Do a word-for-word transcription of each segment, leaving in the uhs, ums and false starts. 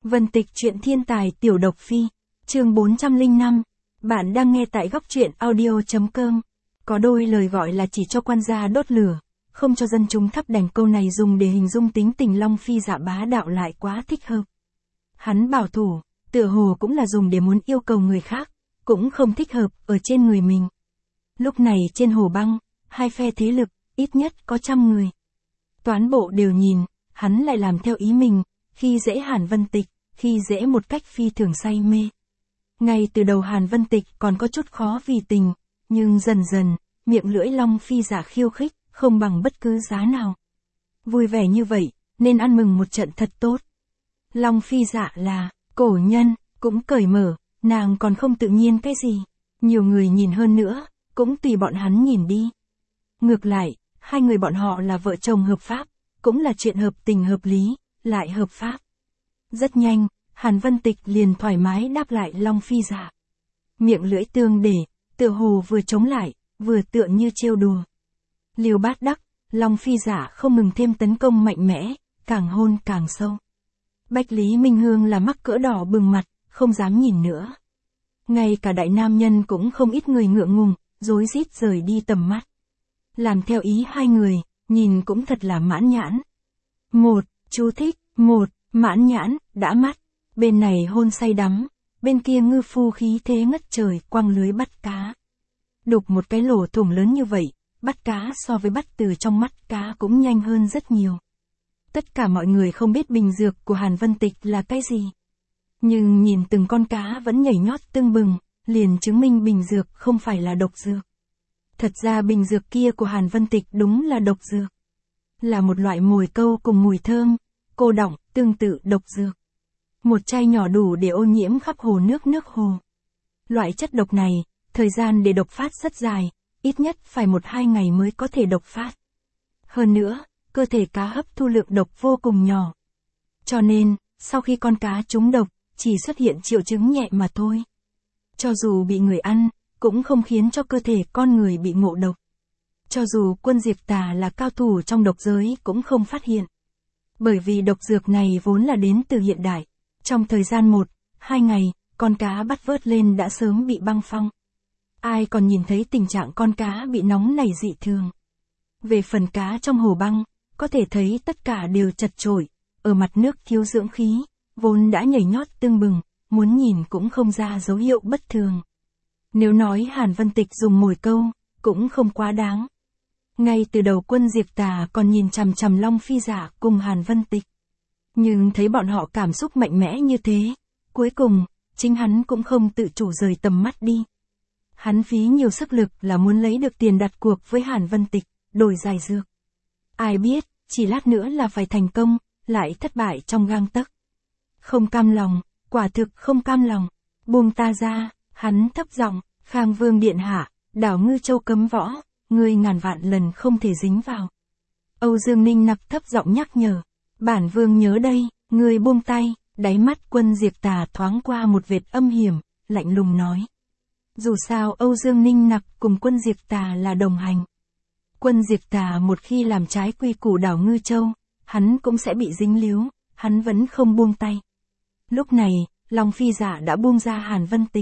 Vân Tịch truyện thiên tài tiểu độc phi, chương bốn trăm lẻ năm. Bạn đang nghe tại góc truyện audio.com. Có đôi lời gọi là chỉ cho quan gia đốt lửa, không cho dân chúng thắp đèn, câu này dùng để hình dung tính tình Long Phi Dạ bá đạo lại quá thích hợp. Hắn bảo thủ, tựa hồ cũng là dùng để muốn yêu cầu người khác, cũng không thích hợp ở trên người mình. Lúc này trên hồ băng, hai phe thế lực, ít nhất có trăm người. Toán bộ đều nhìn, hắn lại làm theo ý mình, khi dễ Hàn Vân Tịch, khi dễ một cách phi thường say mê. Ngay từ đầu Hàn Vân Tịch còn có chút khó vì tình, nhưng dần dần, miệng lưỡi Long Phi Dạ khiêu khích, không bằng bất cứ giá nào. Vui vẻ như vậy, nên ăn mừng một trận thật tốt. Long Phi Dạ là cổ nhân, cũng cởi mở, nàng còn không tự nhiên cái gì. Nhiều người nhìn hơn nữa, cũng tùy bọn hắn nhìn đi. Ngược lại, hai người bọn họ là vợ chồng hợp pháp, cũng là chuyện hợp tình hợp lý, lại hợp pháp. Rất nhanh, Hàn Vân Tịch liền thoải mái đáp lại Long Phi Dạ. Miệng lưỡi tương để, tựa hồ vừa chống lại, vừa tựa như trêu đùa. Liều bát đắc, Long Phi Dạ không ngừng thêm tấn công mạnh mẽ, càng hôn càng sâu. Bách Lý Minh Hương là mắc cỡ đỏ bừng mặt, không dám nhìn nữa. Ngay cả đại nam nhân cũng không ít người ngượng ngùng, rối rít rời đi tầm mắt. Làm theo ý hai người, nhìn cũng thật là mãn nhãn. Một, chú thích, một, mãn nhãn, đã mắt. Bên này hôn say đắm, bên kia ngư phu khí thế ngất trời quăng lưới bắt cá. Đục một cái lỗ thủng lớn như vậy, bắt cá so với bắt từ trong mắt cá cũng nhanh hơn rất nhiều. Tất cả mọi người không biết bình dược của Hàn Vân Tịch là cái gì. Nhưng nhìn từng con cá vẫn nhảy nhót tưng bừng, liền chứng minh bình dược không phải là độc dược. Thật ra bình dược kia của Hàn Vân Tịch đúng là độc dược. Là một loại mồi câu cùng mùi thơm, cô đọng, tương tự độc dược. Một chai nhỏ đủ để ô nhiễm khắp hồ nước nước hồ. Loại chất độc này, thời gian để độc phát rất dài, ít nhất phải một hai ngày mới có thể độc phát. Hơn nữa, cơ thể cá hấp thu lượng độc vô cùng nhỏ. Cho nên, sau khi con cá trúng độc, chỉ xuất hiện triệu chứng nhẹ mà thôi. Cho dù bị người ăn, cũng không khiến cho cơ thể con người bị ngộ độc. Cho dù Quân Diệt Tà là cao thủ trong độc giới cũng không phát hiện. Bởi vì độc dược này vốn là đến từ hiện đại. Trong thời gian một, hai ngày, con cá bắt vớt lên đã sớm bị băng phong. Ai còn nhìn thấy tình trạng con cá bị nóng nảy dị thường. Về phần cá trong hồ băng, có thể thấy tất cả đều chật chội, ở mặt nước thiếu dưỡng khí, vốn đã nhảy nhót tưng bừng, muốn nhìn cũng không ra dấu hiệu bất thường. Nếu nói Hàn Vân Tịch dùng mồi câu, cũng không quá đáng. Ngay từ đầu Quân Diệt Tà còn nhìn chằm chằm Long Phi Dạ cùng Hàn Vân Tịch. Nhưng thấy bọn họ cảm xúc mạnh mẽ như thế, cuối cùng, chính hắn cũng không tự chủ rời tầm mắt đi. Hắn phí nhiều sức lực là muốn lấy được tiền đặt cuộc với Hàn Vân Tịch, đổi giải dược. Ai biết, chỉ lát nữa là phải thành công, lại thất bại trong gang tấc. Không cam lòng, quả thực không cam lòng. Buông ta ra, hắn thấp giọng, Khang Vương điện hạ, đảo Ngư Châu cấm võ, ngươi ngàn vạn lần không thể dính vào. Âu Dương Ninh Nặc thấp giọng nhắc nhở, bản vương nhớ đây, ngươi buông tay. Đáy mắt Quân Diệt Tà thoáng qua một vệt âm hiểm, lạnh lùng nói. Dù sao Âu Dương Ninh Nặc cùng Quân Diệt Tà là đồng hành. Quân Diệt Tà một khi làm trái quy củ đảo Ngư Châu, hắn cũng sẽ bị dính líu, hắn vẫn không buông tay. Lúc này, Long Phi Dạ đã buông ra Hàn Vân Tịch.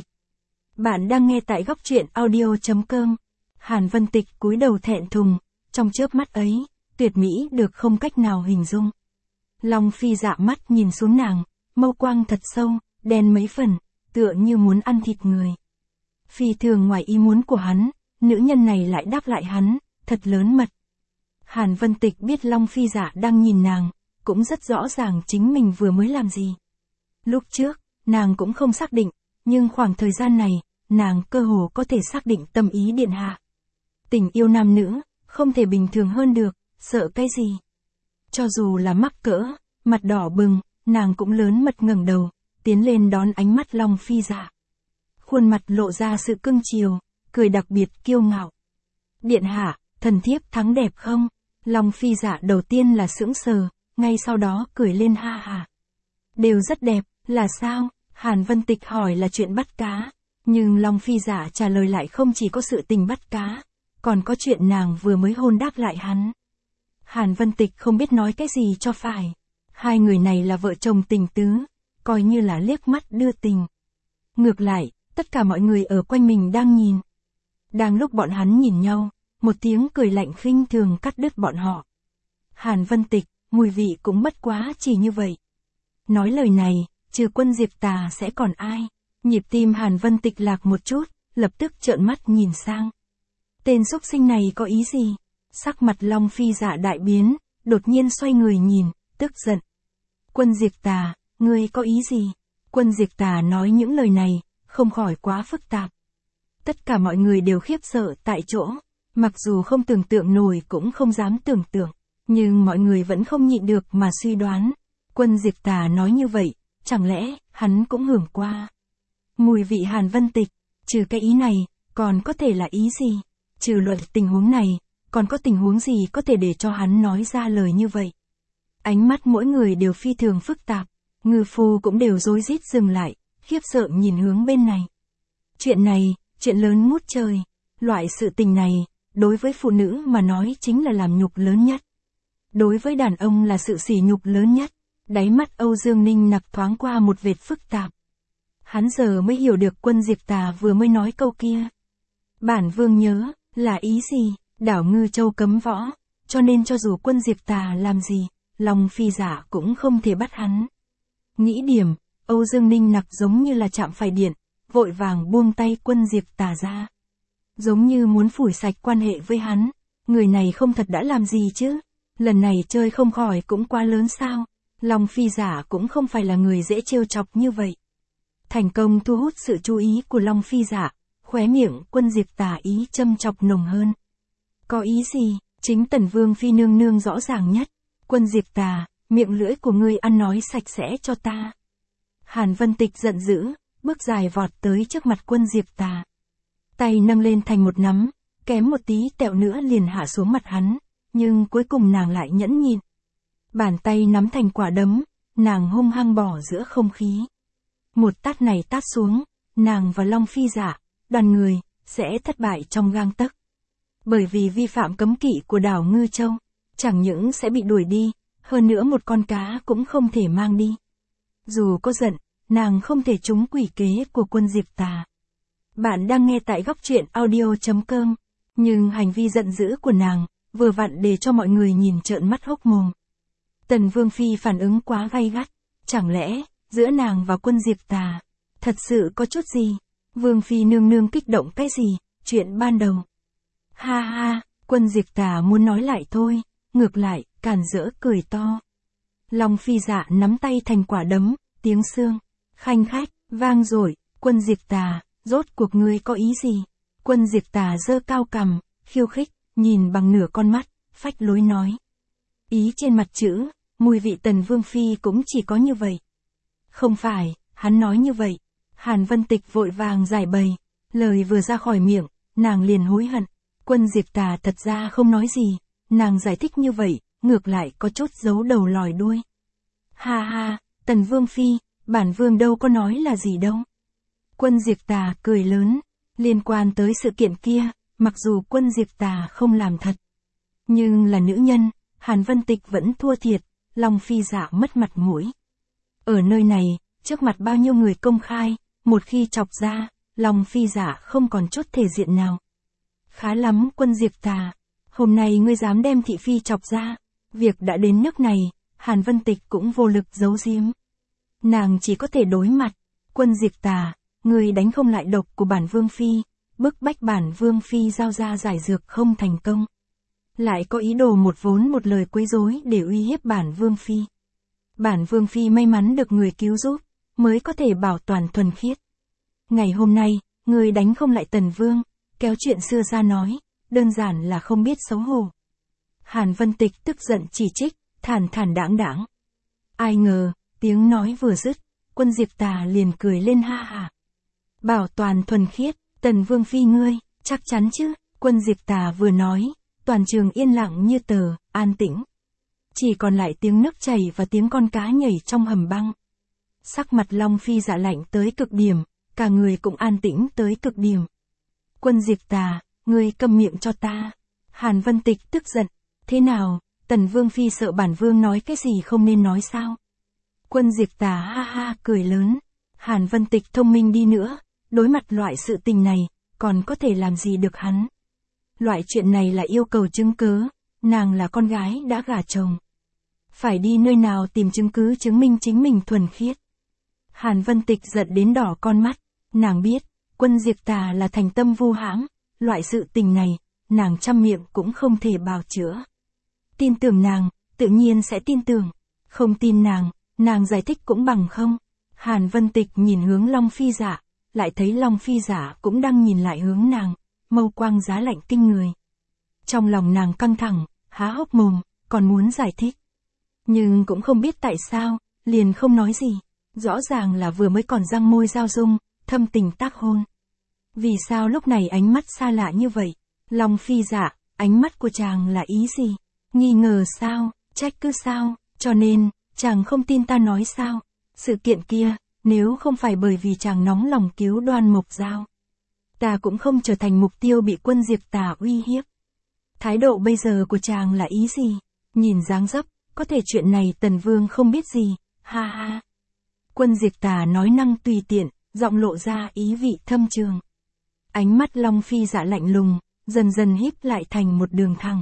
Bạn đang nghe tại góc truyện audio.com. Hàn Vân Tịch cúi đầu thẹn thùng, trong chớp mắt ấy, tuyệt mỹ được không cách nào hình dung. Long Phi Dạ mắt nhìn xuống nàng, mâu quang thật sâu, đen mấy phần, tựa như muốn ăn thịt người. Phi thường ngoài ý muốn của hắn, nữ nhân này lại đáp lại hắn, thật lớn mật. Hàn Vân Tịch biết Long Phi Dạ đang nhìn nàng, cũng rất rõ ràng chính mình vừa mới làm gì. Lúc trước, nàng cũng không xác định, nhưng khoảng thời gian này, nàng cơ hồ có thể xác định tâm ý điện hạ. Tình yêu nam nữ, không thể bình thường hơn được, sợ cái gì. Cho dù là mắc cỡ, mặt đỏ bừng, nàng cũng lớn mật ngẩng đầu, tiến lên đón ánh mắt Long Phi Dạ. Khuôn mặt lộ ra sự cưng chiều, cười đặc biệt kiêu ngạo. Điện hạ, thần thiếp thắng đẹp không? Long Phi Dạ đầu tiên là sững sờ, ngay sau đó cười lên ha ha. Đều rất đẹp, là sao? Hàn Vân Tịch hỏi là chuyện bắt cá, nhưng Long Phi Dạ trả lời lại không chỉ có sự tình bắt cá, còn có chuyện nàng vừa mới hôn đáp lại hắn. Hàn Vân Tịch không biết nói cái gì cho phải. Hai người này là vợ chồng tình tứ, coi như là liếc mắt đưa tình. Ngược lại, tất cả mọi người ở quanh mình đang nhìn. Đang lúc bọn hắn nhìn nhau, một tiếng cười lạnh khinh thường cắt đứt bọn họ. Hàn Vân Tịch, mùi vị cũng bất quá chỉ như vậy. Nói lời này, trừ Quân Diệp Tà sẽ còn ai? Nhịp tim Hàn Vân Tịch lạc một chút, lập tức trợn mắt nhìn sang. Tên xúc sinh này có ý gì? Sắc mặt Long Phi Dạ đại biến, đột nhiên xoay người nhìn, tức giận. Quân Diệp Tà, ngươi có ý gì? Quân Diệp Tà nói những lời này, không khỏi quá phức tạp. Tất cả mọi người đều khiếp sợ tại chỗ, mặc dù không tưởng tượng nổi cũng không dám tưởng tượng, nhưng mọi người vẫn không nhịn được mà suy đoán. Quân Diệp Tà nói như vậy, chẳng lẽ hắn cũng hưởng qua mùi vị Hàn Vân Tịch? Trừ cái ý này, còn có thể là ý gì? Trừ luận tình huống này, còn có tình huống gì có thể để cho hắn nói ra lời như vậy? Ánh mắt mỗi người đều phi thường phức tạp, ngư phu cũng đều rối rít dừng lại, khiếp sợ nhìn hướng bên này. Chuyện này, chuyện lớn ngút trời, loại sự tình này, đối với phụ nữ mà nói chính là làm nhục lớn nhất. Đối với đàn ông là sự sỉ nhục lớn nhất. Đáy mắt Âu Dương Ninh Nặc thoáng qua một vệt phức tạp. Hắn giờ mới hiểu được Quân Diệp Tà vừa mới nói câu kia. Bản vương nhớ, là ý gì? Đảo Ngư Châu cấm võ, cho nên cho dù Quân Diệp Tà làm gì, Long Phi Dạ cũng không thể bắt hắn. Nghĩ điểm, Âu Dương Ninh Nặc giống như là chạm phải điện, vội vàng buông tay Quân Diệp Tà ra. Giống như muốn phủi sạch quan hệ với hắn, người này không thật đã làm gì chứ? Lần này chơi không khỏi cũng quá lớn sao? Long Phi Dạ cũng không phải là người dễ trêu chọc như vậy. Thành công thu hút sự chú ý của Long Phi Dạ, khóe miệng Quân Diệp Tà ý châm chọc nồng hơn. Có ý gì? Chính Tần Vương Phi nương nương rõ ràng nhất. Quân Diệp Tà, miệng lưỡi của ngươi ăn nói sạch sẽ cho ta. Hàn Vân Tịch giận dữ, bước dài vọt tới trước mặt Quân Diệp Tà. Tay nâng lên thành một nắm, kém một tí tẹo nữa liền hạ xuống mặt hắn, nhưng cuối cùng nàng lại nhẫn nhịn. Bàn tay nắm thành quả đấm, nàng hung hăng bỏ giữa không khí. Một tát này tát xuống, nàng và Long Phi Dạ, đoàn người, sẽ thất bại trong gang tấc. Bởi vì vi phạm cấm kỵ của đảo Ngư Châu, chẳng những sẽ bị đuổi đi, hơn nữa một con cá cũng không thể mang đi. Dù có giận, nàng không thể trúng quỷ kế của Quân Diệp Tà. Bạn đang nghe tại góc truyện audio chấm com, nhưng hành vi giận dữ của nàng, vừa vặn để cho mọi người nhìn trợn mắt hốc mồm. Tần Vương Phi phản ứng quá gay gắt, chẳng lẽ, giữa nàng và Quân Diệp Tà, thật sự có chút gì? Vương Phi nương nương kích động cái gì, chuyện ban đầu. Ha ha, Quân Diệp Tà muốn nói lại thôi, ngược lại, càn rỡ cười to. Long Phi Dạ nắm tay thành quả đấm, tiếng xương, khanh khách, vang rồi. Quân Diệp Tà, rốt cuộc ngươi có ý gì? Quân Diệp Tà giơ cao cằm, khiêu khích, nhìn bằng nửa con mắt, phách lối nói. Ý trên mặt chữ, mùi vị Tần Vương Phi cũng chỉ có như vậy. Không phải, hắn nói như vậy. Hàn Vân Tịch vội vàng giải bày, lời vừa ra khỏi miệng, nàng liền hối hận. Quân Diệp Tà thật ra không nói gì, nàng giải thích như vậy, ngược lại có chút giấu đầu lòi đuôi. Ha ha, Tần Vương Phi, bản vương đâu có nói là gì đâu. Quân Diệp Tà cười lớn, liên quan tới sự kiện kia, mặc dù Quân Diệp Tà không làm thật. Nhưng là nữ nhân, Hàn Vân Tịch vẫn thua thiệt, Long Phi Dạ mất mặt mũi. Ở nơi này, trước mặt bao nhiêu người công khai, một khi chọc ra, Long Phi Dạ không còn chút thể diện nào. Khá lắm Quân Diệp Tà, hôm nay ngươi dám đem thị phi chọc ra, việc đã đến nước này, Hàn Vân Tịch cũng vô lực giấu giếm. Nàng chỉ có thể đối mặt. Quân Diệp Tà, ngươi đánh không lại độc của bản Vương Phi, bức bách bản Vương Phi giao ra giải dược không thành công. Lại có ý đồ một vốn một lời quấy rối để uy hiếp bản Vương Phi. Bản Vương Phi may mắn được người cứu giúp, mới có thể bảo toàn thuần khiết. Ngày hôm nay, ngươi đánh không lại Tần Vương, kéo chuyện xưa ra nói, đơn giản là không biết xấu hổ. Hàn Vân Tịch tức giận chỉ trích, thản thản đãng đãng. Ai ngờ, tiếng nói vừa dứt, Quân Diệp Tà liền cười lên ha ha. Bảo toàn thuần khiết, Tần Vương Phi ngươi, chắc chắn chứ? Quân Diệp Tà vừa nói, toàn trường yên lặng như tờ, an tĩnh. Chỉ còn lại tiếng nước chảy và tiếng con cá nhảy trong hầm băng. Sắc mặt Long Phi Dạ lạnh tới cực điểm, cả người cũng an tĩnh tới cực điểm. Quân Diệp Tà, ngươi câm miệng cho ta. Hàn Vân Tịch tức giận, thế nào, Tần Vương Phi sợ bản Vương nói cái gì không nên nói sao? Quân Diệp Tà ha ha cười lớn. Hàn Vân Tịch thông minh đi nữa, đối mặt loại sự tình này, còn có thể làm gì được hắn. Loại chuyện này là yêu cầu chứng cứ, nàng là con gái đã gả chồng. Phải đi nơi nào tìm chứng cứ chứng minh chính mình thuần khiết. Hàn Vân Tịch giận đến đỏ con mắt, nàng biết, Quân Diệp Tà là thành tâm vu hãm, loại sự tình này, nàng trăm miệng cũng không thể bào chữa. Tin tưởng nàng, tự nhiên sẽ tin tưởng, không tin nàng, nàng giải thích cũng bằng không. Hàn Vân Tịch nhìn hướng Long Phi Dạ, lại thấy Long Phi Dạ cũng đang nhìn lại hướng nàng, mâu quang giá lạnh kinh người. Trong lòng nàng căng thẳng, há hốc mồm, còn muốn giải thích. Nhưng cũng không biết tại sao, liền không nói gì. Rõ ràng là vừa mới còn răng môi giao dung, thâm tình tác hôn. Vì sao lúc này ánh mắt xa lạ như vậy? Long Phi Dạ, ánh mắt của chàng là ý gì? Nghi ngờ sao? Trách cứ sao? Cho nên, chàng không tin ta nói sao? Sự kiện kia, nếu không phải bởi vì chàng nóng lòng cứu Đoan Mộc Giao, ta cũng không trở thành mục tiêu bị Quân Diệp Tà uy hiếp. Thái độ bây giờ của chàng là ý gì? Nhìn dáng dấp, có thể chuyện này Tần Vương không biết gì, ha ha. Quân Diệp Tà nói năng tùy tiện, giọng lộ ra ý vị thâm trường. Ánh mắt Long Phi Dạ lạnh lùng, dần dần híp lại thành một đường thẳng.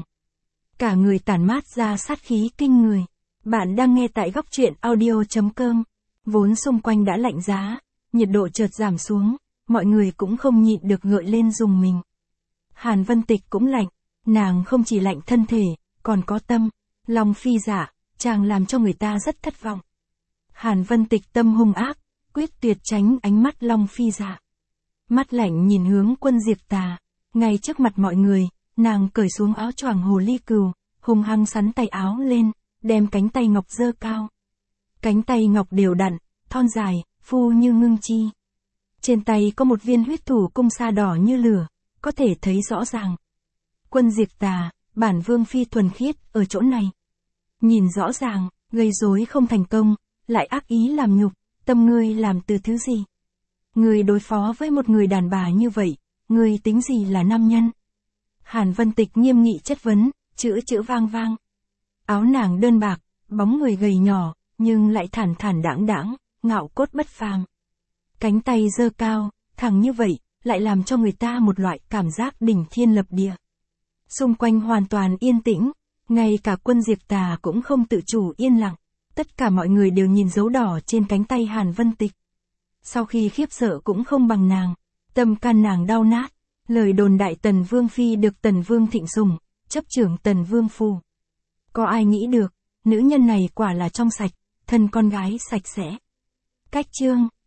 Cả người tản mát ra sát khí kinh người. Bạn đang nghe tại góc truyện audio chấm com. Vốn xung quanh đã lạnh giá, nhiệt độ chợt giảm xuống, mọi người cũng không nhịn được gợi lên dùng mình. Hàn Vân Tịch cũng lạnh, nàng không chỉ lạnh thân thể, còn có tâm. Long Phi Dạ, chàng làm cho người ta rất thất vọng. Hàn Vân Tịch tâm hung ác, quyết tuyệt tránh ánh mắt Long Phi Dạ. Mắt lạnh nhìn hướng Quân Diệp Tà, ngay trước mặt mọi người, nàng cởi xuống áo choàng hồ ly cừu, hung hăng sắn tay áo lên, đem cánh tay ngọc giơ cao. Cánh tay ngọc đều đặn, thon dài, phu như ngưng chi. Trên tay có một viên huyết thủ cung sa đỏ như lửa, có thể thấy rõ ràng. Quân Diệp Tà, bản vương phi thuần khiết, ở chỗ này. Nhìn rõ ràng, gây rối không thành công, lại ác ý làm nhục, tâm ngươi làm từ thứ gì? Ngươi đối phó với một người đàn bà như vậy, ngươi tính gì là nam nhân? Hàn Vân Tịch nghiêm nghị chất vấn, chữ chữ vang vang. Áo nàng đơn bạc, bóng người gầy nhỏ, nhưng lại thản thản đãng đãng, ngạo cốt bất phàm. Cánh tay giơ cao, thẳng như vậy, lại làm cho người ta một loại cảm giác đỉnh thiên lập địa. Xung quanh hoàn toàn yên tĩnh, ngay cả Quân Diệp Tà cũng không tự chủ yên lặng. Tất cả mọi người đều nhìn dấu đỏ trên cánh tay Hàn Vân Tịch. Sau khi khiếp sợ cũng không bằng nàng, tâm can nàng đau nát. Lời đồn đại Tần Vương Phi được Tần Vương thịnh sủng, chấp trưởng Tần Vương phủ. Có ai nghĩ được, nữ nhân này quả là trong sạch, thân con gái sạch sẽ. Cách chương